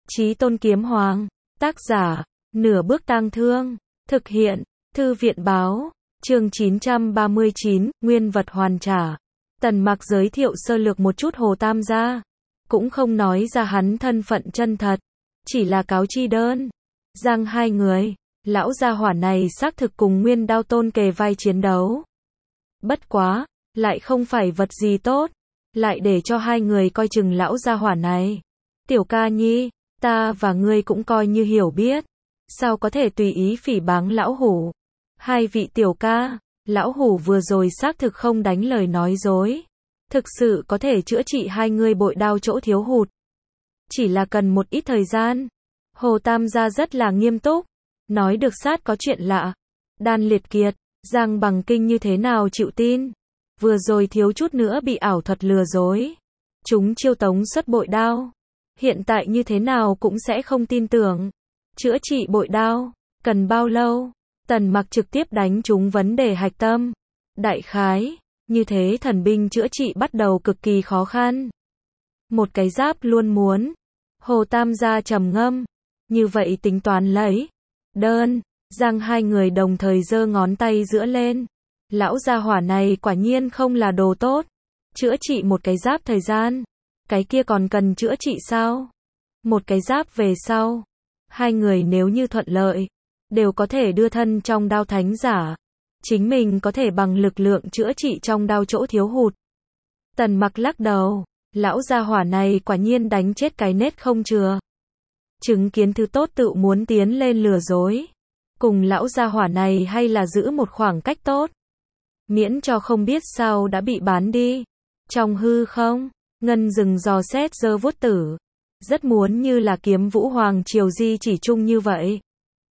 Chí Tôn Kiếm Hoàng, tác giả, Nửa Bước Tang Thương, thực hiện, Thư viện báo, chương 939, nguyên vật hoàn trả. Tần Mặc giới thiệu sơ lược một chút Hồ Tam gia, cũng không nói ra hắn thân phận chân thật, chỉ là cáo chi đơn. Giang hai người, lão gia hỏa này xác thực cùng Nguyên Đao Tôn kề vai chiến đấu. Bất quá, lại không phải vật gì tốt, lại để cho hai người coi chừng lão gia hỏa này. Tiểu ca nhi, ta và ngươi cũng coi như hiểu biết, sao có thể tùy ý phỉ báng lão hủ. Hai vị tiểu ca, lão hủ vừa rồi xác thực không đánh lời nói dối, thực sự có thể chữa trị hai người bội đao chỗ thiếu hụt. Chỉ là cần một ít thời gian. Hồ Tam gia rất là nghiêm túc, nói được sát có chuyện lạ. Đan Liệt Kiệt, Giang Bằng Kinh như thế nào chịu tin? Vừa rồi thiếu chút nữa bị ảo thuật lừa dối. Chúng chiêu tống xuất bội đao. Hiện tại như thế nào cũng sẽ không tin tưởng. Chữa trị bội đao, cần bao lâu? Tần Mặc trực tiếp đánh trúng vấn đề hạch tâm. Đại khái, như thế thần binh chữa trị bắt đầu cực kỳ khó khăn. Một cái giáp luôn muốn. Hồ Tam gia trầm ngâm. Như vậy tính toán lấy. Đơn, Giang hai người đồng thời giơ ngón tay giữa lên. Lão gia hỏa này quả nhiên không là đồ tốt. Chữa trị một cái giáp thời gian. Cái kia còn cần chữa trị sao? Một cái giáp về sau. Hai người nếu như thuận lợi, đều có thể đưa thân trong đao thánh giả. Chính mình có thể bằng lực lượng chữa trị trong đao chỗ thiếu hụt. Tần Mặc lắc đầu. Lão gia hỏa này quả nhiên đánh chết cái nết không chừa. Chứng kiến thứ tốt tự muốn tiến lên lừa dối. Cùng lão gia hỏa này hay là giữ một khoảng cách tốt. Miễn cho không biết sao đã bị bán đi. Trong hư không, Ngân Dừng dò xét giơ vuốt tử. Rất muốn như là Kiếm Vũ Hoàng Triều Di chỉ chung như vậy.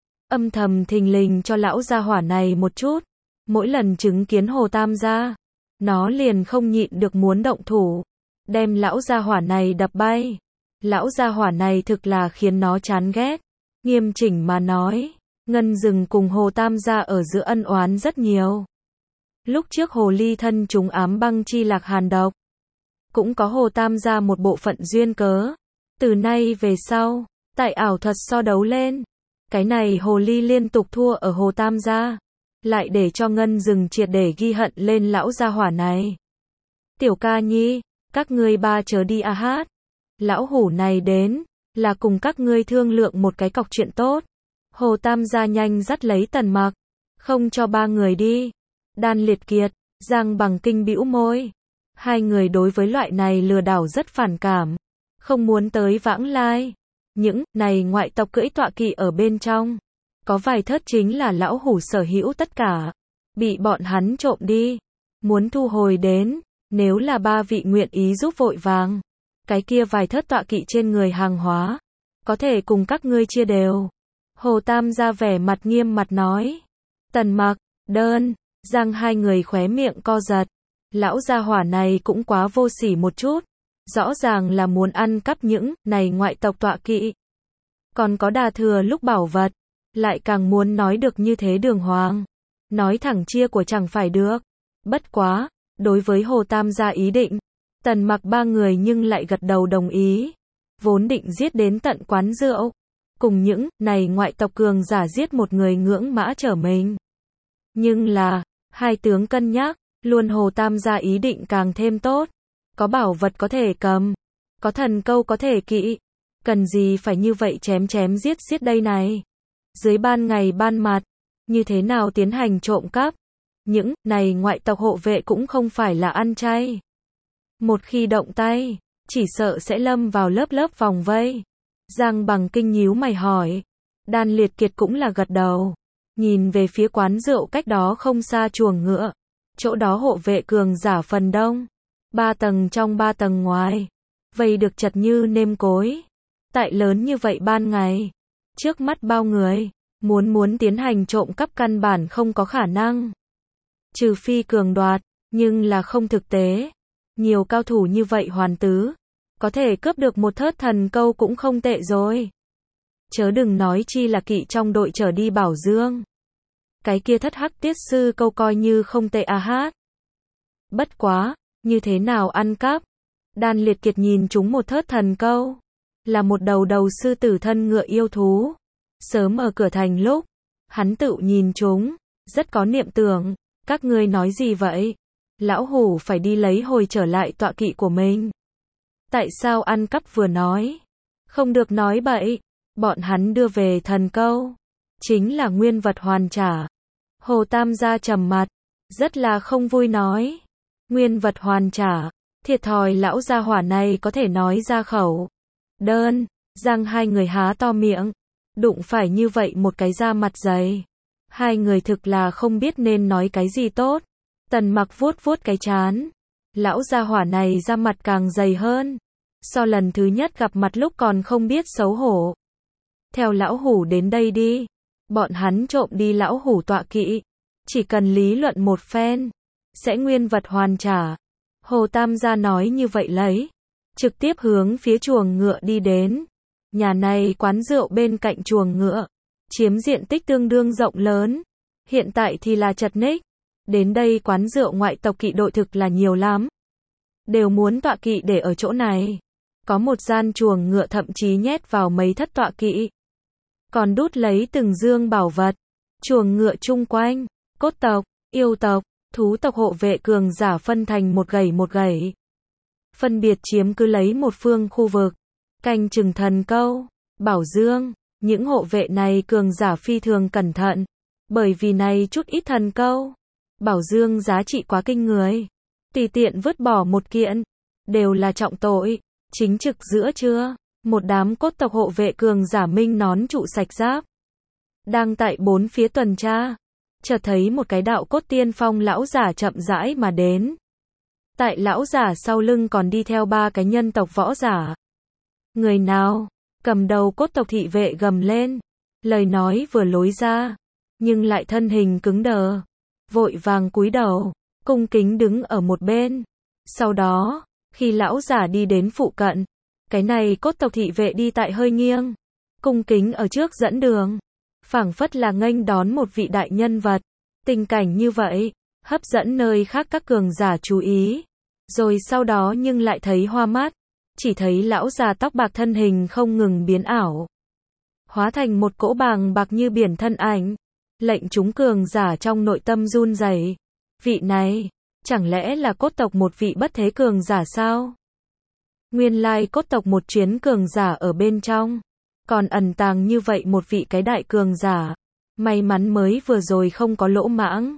Âm thầm thình lình cho lão gia hỏa này một chút. Mỗi lần chứng kiến Hồ Tam gia, nó liền không nhịn được muốn động thủ. Đem lão gia hỏa này đập bay. Lão gia hỏa này thực là khiến nó chán ghét. Nghiêm chỉnh mà nói, Ngân Dừng cùng Hồ Tam gia ở giữa ân oán rất nhiều. Lúc trước Hồ Ly thân chúng ám băng chi lạc hàn độc, cũng có Hồ Tam gia một bộ phận duyên cớ. Từ nay về sau, tại ảo thuật so đấu lên, cái này Hồ Ly liên tục thua ở Hồ Tam gia, lại để cho Ngân Dừng triệt để ghi hận lên lão gia hỏa này. Tiểu ca nhi, các ngươi ba chớ đi a hát. Lão hủ này đến, là cùng các ngươi thương lượng một cái cọc chuyện tốt. Hồ Tam gia nhanh dắt lấy Tần Mặc, không cho ba người đi. Đan Liệt Kiệt, Giang Bằng Kinh bĩu môi. Hai người đối với loại này lừa đảo rất phản cảm, không muốn tới vãng lai. Những này ngoại tộc cưỡi tọa kỵ ở bên trong, có vài thớt chính là lão hủ sở hữu tất cả, bị bọn hắn trộm đi, muốn thu hồi đến. Nếu là ba vị nguyện ý giúp vội vàng, cái kia vài thớt tọa kỵ trên người hàng hóa, có thể cùng các ngươi chia đều. Hồ Tam gia vẻ mặt nghiêm mặt nói. Tần Mặc, đơn, Giang hai người khóe miệng co giật. Lão gia hỏa này cũng quá vô sỉ một chút. Rõ ràng là muốn ăn cắp những này ngoại tộc tọa kỵ. Còn có đà thừa lúc bảo vật, lại càng muốn nói được như thế đường hoàng. Nói thẳng chia của chẳng phải được. Bất quá, đối với Hồ Tam gia ý định, Tần Mặc ba người nhưng lại gật đầu đồng ý. Vốn định giết đến tận quán rượu, cùng những này ngoại tộc cường giả giết một người ngưỡng mã trở mình. Nhưng là, hai tướng cân nhắc, luôn Hồ Tam gia ý định càng thêm tốt. Có bảo vật có thể cầm, có thần câu có thể kỵ. Cần gì phải như vậy chém chém giết giết đây này. Dưới ban ngày ban mặt, như thế nào tiến hành trộm cắp. Những này ngoại tộc hộ vệ cũng không phải là ăn chay. Một khi động tay, chỉ sợ sẽ lâm vào lớp lớp vòng vây. Giang Bằng Kinh nhíu mày hỏi. Đan Liệt Kiệt cũng là gật đầu. Nhìn về phía quán rượu cách đó không xa chuồng ngựa. Chỗ đó hộ vệ cường giả phần đông. 3 tầng trong 3 tầng ngoài. Vây được chật như nêm cối. Tại lớn như vậy ban ngày. Trước mắt bao người. Muốn tiến hành trộm cắp căn bản không có khả năng. Trừ phi cường đoạt, nhưng là không thực tế. Nhiều cao thủ như vậy hoàn tứ, có thể cướp được một thớt thần câu cũng không tệ rồi. Chớ đừng nói chi là kỵ trong đội trở đi bảo dương. Cái kia thất hắc tiết sư câu coi như không tệ a hát. Bất quá, như thế nào ăn cắp? Đan Liệt Kiệt nhìn chúng một thớt thần câu. là một đầu đầu sư tử thân ngựa yêu thú. Sớm ở cửa thành lúc, hắn tự nhìn chúng, rất có niệm tưởng, các ngươi nói gì vậy? Lão hủ phải đi lấy hồi trở lại tọa kỵ của mình. Tại sao ăn cắp vừa nói? Không được nói bậy, bọn hắn đưa về thần câu, chính là nguyên vật hoàn trả. Hồ Tam gia trầm mặt, rất là không vui nói. Nguyên vật hoàn trả, thiệt thòi lão gia hỏa này có thể nói ra khẩu. Đơn, giang hai người há to miệng, đụng phải như vậy một cái da mặt dày. Hai người thực là không biết nên nói cái gì tốt. Tần Mặc vuốt vuốt cái trán. Lão gia hỏa này da mặt càng dày hơn. So lần thứ nhất gặp mặt lúc còn không biết xấu hổ. Theo lão hủ đến đây đi. Bọn hắn trộm đi lão hủ tọa kỵ. Chỉ cần lý luận một phen, sẽ nguyên vật hoàn trả. Hồ Tam gia nói như vậy lấy. Trực tiếp hướng phía chuồng ngựa đi đến. Nhà này quán rượu bên cạnh chuồng ngựa. Chiếm diện tích tương đương rộng lớn. Hiện tại thì là chật ních. Đến đây quán rượu ngoại tộc kỵ đội thực là nhiều lắm. Đều muốn tọa kỵ để ở chỗ này. Có một gian chuồng ngựa thậm chí nhét vào mấy thất tọa kỵ. Còn đút lấy từng dương bảo vật. Chuồng ngựa chung quanh, cốt tộc, yêu tộc, thú tộc hộ vệ cường giả phân thành một gẩy. Phân biệt chiếm cứ lấy một phương khu vực. Canh chừng thần câu, bảo dương. Những hộ vệ này cường giả phi thường cẩn thận. Bởi vì này chút ít thần câu, bảo dương giá trị quá kinh người. Tùy tiện vứt bỏ một kiện, đều là trọng tội. Chính trực giữa trưa, một đám cốt tộc hộ vệ cường giả minh nón trụ sạch giáp. Đang tại bốn phía tuần tra. Chợt thấy một cái đạo cốt tiên phong lão giả chậm rãi mà đến. Tại lão giả sau lưng còn đi theo ba cái nhân tộc võ giả. Người nào? Cầm đầu cốt tộc thị vệ gầm lên. Lời nói vừa lối ra, nhưng lại thân hình cứng đờ. Vội vàng cúi đầu, cung kính đứng ở một bên. Sau đó, khi lão giả đi đến phụ cận, cái này cốt tộc thị vệ đi tại hơi nghiêng. Cung kính ở trước dẫn đường. Phảng phất là nghênh đón một vị đại nhân vật. Tình cảnh như vậy, hấp dẫn nơi khác các cường giả chú ý. Rồi sau đó nhưng lại thấy hoa mắt. Chỉ thấy lão già tóc bạc thân hình không ngừng biến ảo. Hóa thành một cỗ bàng bạc như biển thân ảnh. Lệnh chúng cường giả trong nội tâm run rẩy. Vị này, chẳng lẽ là cốt tộc một vị bất thế cường giả sao? Nguyên lai cốt tộc một chuyến cường giả ở bên trong. Còn ẩn tàng như vậy một vị cái đại cường giả. May mắn mới vừa rồi không có lỗ mãng.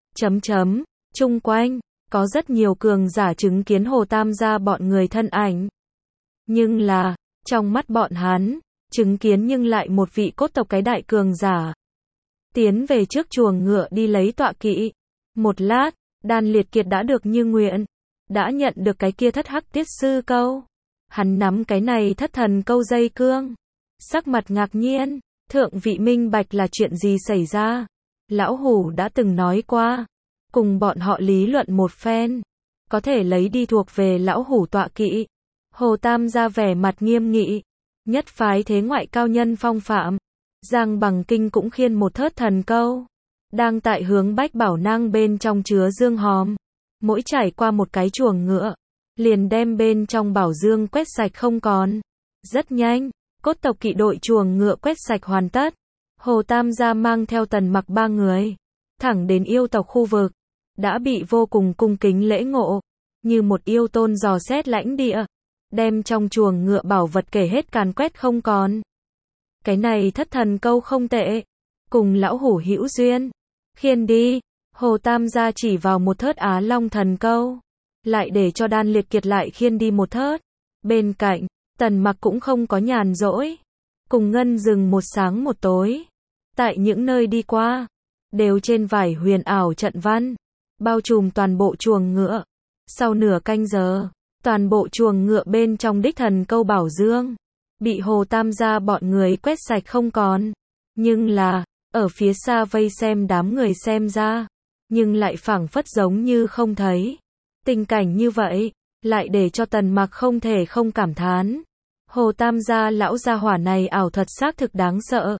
Chung quanh, có rất nhiều cường giả chứng kiến Hồ Tam gia bọn người thân ảnh. Nhưng là, trong mắt bọn hắn, chứng kiến nhưng lại một vị cốt tộc cái đại cường giả. Tiến về trước chuồng ngựa đi lấy tọa kỵ. Một lát, Đan Liệt Kiệt đã được như nguyện. Đã nhận được cái kia thất hắc tiết sư câu. Hắn nắm cái này thất thần câu dây cương. Sắc mặt ngạc nhiên, thượng vị minh bạch là chuyện gì xảy ra. Lão hủ đã từng nói qua. Cùng bọn họ lý luận một phen. Có thể lấy đi thuộc về lão hủ tọa kỵ. Hồ Tam ra vẻ mặt nghiêm nghị. Nhất phái thế ngoại cao nhân phong phạm. Giang Bằng Kinh cũng khiên một thớt thần câu. Đang tại hướng Bách Bảo Nang bên trong chứa dương hòm. Mỗi trải qua một cái chuồng ngựa, liền đem bên trong bảo dương quét sạch không còn. Rất nhanh, cốt tộc kỵ đội chuồng ngựa quét sạch hoàn tất. Hồ Tam gia mang theo Tần Mặc ba người, thẳng đến yêu tộc khu vực. Đã bị vô cùng cung kính lễ ngộ. Như một yêu tôn dò xét lãnh địa. Đem trong chuồng ngựa bảo vật kể hết càn quét không còn. Cái này thất thần câu không tệ. Cùng lão hủ hữu duyên. Khiên đi. Hồ Tam gia chỉ vào một thớt Á Long thần câu. Lại để cho Đan Liệt Kiệt lại khiên đi một thớt. Bên cạnh, Tần Mặc cũng không có nhàn rỗi. Cùng ngân rừng một sáng một tối. Tại những nơi đi qua, đều trên vải huyền ảo trận văn. Bao trùm toàn bộ chuồng ngựa. Sau nửa canh giờ, toàn bộ chuồng ngựa bên trong đích thần câu bảo dương. Bị Hồ Tam gia bọn người quét sạch không còn. Nhưng là, ở phía xa vây xem đám người xem ra. Nhưng lại phảng phất giống như không thấy. Tình cảnh như vậy, lại để cho Tần Mặc không thể không cảm thán. Hồ Tam gia lão gia hỏa này ảo thật xác thực đáng sợ.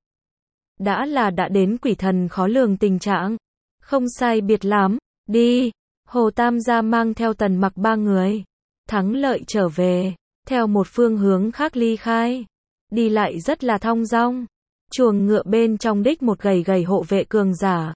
Đã đến quỷ thần khó lường tình trạng. Không sai biệt lắm, đi. Hồ Tam gia mang theo Tần Mặc ba người. Thắng lợi trở về, theo một phương hướng khác ly khai. đi lại rất là thong dong. Chuồng ngựa bên trong đích một gầy gầy hộ vệ cường giả.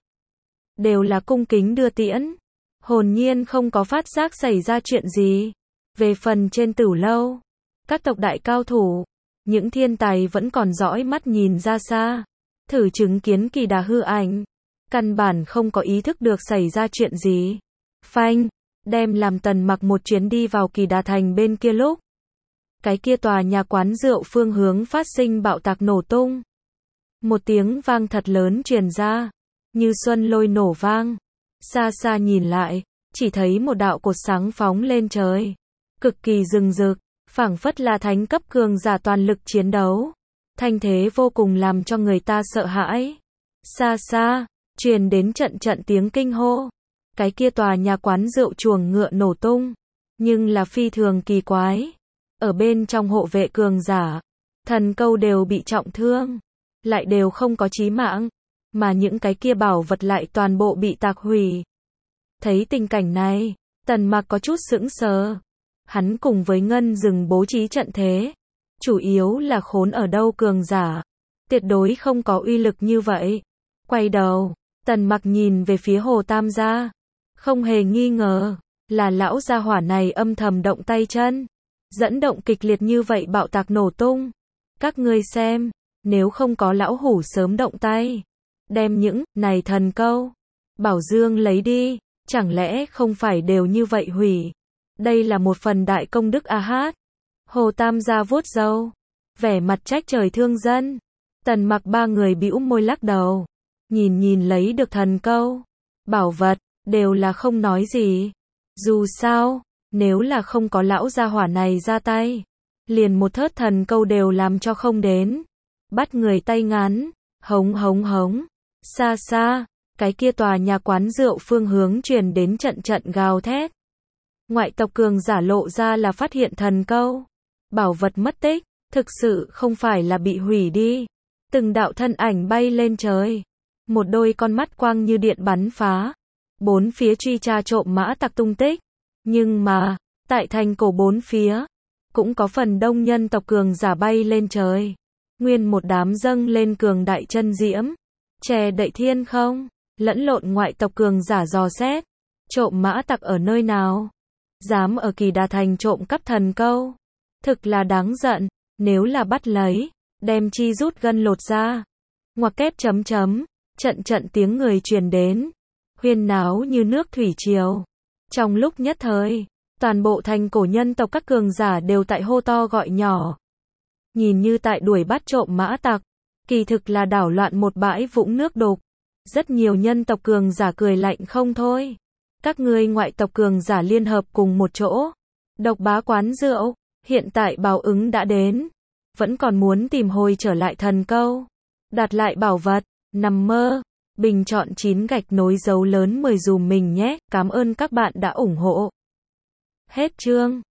Đều là cung kính đưa tiễn. Hồn nhiên không có phát giác xảy ra chuyện gì. Về phần trên tử lâu, các tộc đại cao thủ, những thiên tài vẫn còn dõi mắt nhìn ra xa, thử chứng kiến kỳ đà hư ảnh. Căn bản không có ý thức được xảy ra chuyện gì. Phanh, đem làm Tần Mặc một chuyến đi vào kỳ đà thành bên kia lúc. Cái kia tòa nhà quán rượu phương hướng phát sinh bạo tạc nổ tung. Một tiếng vang thật lớn truyền ra, như xuân lôi nổ vang. Xa xa nhìn lại, chỉ thấy một đạo cột sáng phóng lên trời, cực kỳ rừng rực, phảng phất là thánh cấp cường giả toàn lực chiến đấu. Thanh thế vô cùng làm cho người ta sợ hãi. Xa xa, truyền đến trận trận tiếng kinh hô. Cái kia tòa nhà quán rượu chuồng ngựa nổ tung, nhưng là phi thường kỳ quái. Ở bên trong hộ vệ cường giả, thần câu đều bị trọng thương, lại đều không có chí mạng, mà những cái kia bảo vật lại toàn bộ bị tạc hủy. Thấy tình cảnh này, Tần Mặc có chút sững sờ. Hắn cùng với Ngân Dừng bố trí trận thế, chủ yếu là khốn ở đâu cường giả, tuyệt đối không có uy lực như vậy. Quay đầu, Tần Mặc nhìn về phía Hồ Tam gia, không hề nghi ngờ, là lão gia hỏa này âm thầm động tay chân, dẫn động kịch liệt như vậy bạo tạc nổ tung. Các ngươi xem, nếu không có lão hủ sớm động tay, đem những này thần câu, bảo dương lấy đi, chẳng lẽ không phải đều như vậy hủy? Đây là một phần đại công đức a hát. Hồ Tam gia vuốt râu, vẻ mặt trách trời thương dân. Tần Mặc ba người bĩu môi lắc đầu, nhìn lấy được thần câu, bảo vật, đều là không nói gì. Dù sao, nếu là không có lão gia hỏa này ra tay, liền một thớt thần câu đều làm cho không đến. Bắt người tay ngắn, hống hống hống. Xa xa, cái kia tòa nhà quán rượu phương hướng truyền đến trận trận gào thét. Ngoại tộc cường giả lộ ra là phát hiện thần câu, bảo vật mất tích, thực sự không phải là bị hủy đi. Từng đạo thân ảnh bay lên trời, một đôi con mắt quang như điện bắn phá, bốn phía truy tra trộm mã tặc tung tích. Nhưng mà, tại thành cổ bốn phía, cũng có phần đông nhân tộc cường giả bay lên trời. Nguyên một đám dâng lên cường đại chân diễm, che đậy thiên không, lẫn lộn ngoại tộc cường giả dò xét. Trộm mã tặc ở nơi nào? Dám ở Kỳ Đà Thành trộm cắp thần câu. Thực là đáng giận, nếu là bắt lấy, đem chi rút gân lột ra. Ngoặc kép chấm chấm, trận trận tiếng người truyền đến, huyên náo như nước thủy triều. Trong lúc nhất thời, toàn bộ thành cổ nhân tộc các cường giả đều tại hô to gọi nhỏ. Nhìn như tại đuổi bắt trộm mã tặc, kỳ thực là đảo loạn một bãi vũng nước đục. Rất nhiều nhân tộc cường giả cười lạnh không thôi. Các ngươi ngoại tộc cường giả liên hợp cùng một chỗ, độc bá quán rượu, hiện tại báo ứng đã đến, vẫn còn muốn tìm hồi trở lại thần câu, đạt lại bảo vật, nằm mơ. Bình chọn 9 gạch nối dấu lớn 10 dùm mình nhé, cảm ơn các bạn đã ủng hộ. Hết chương.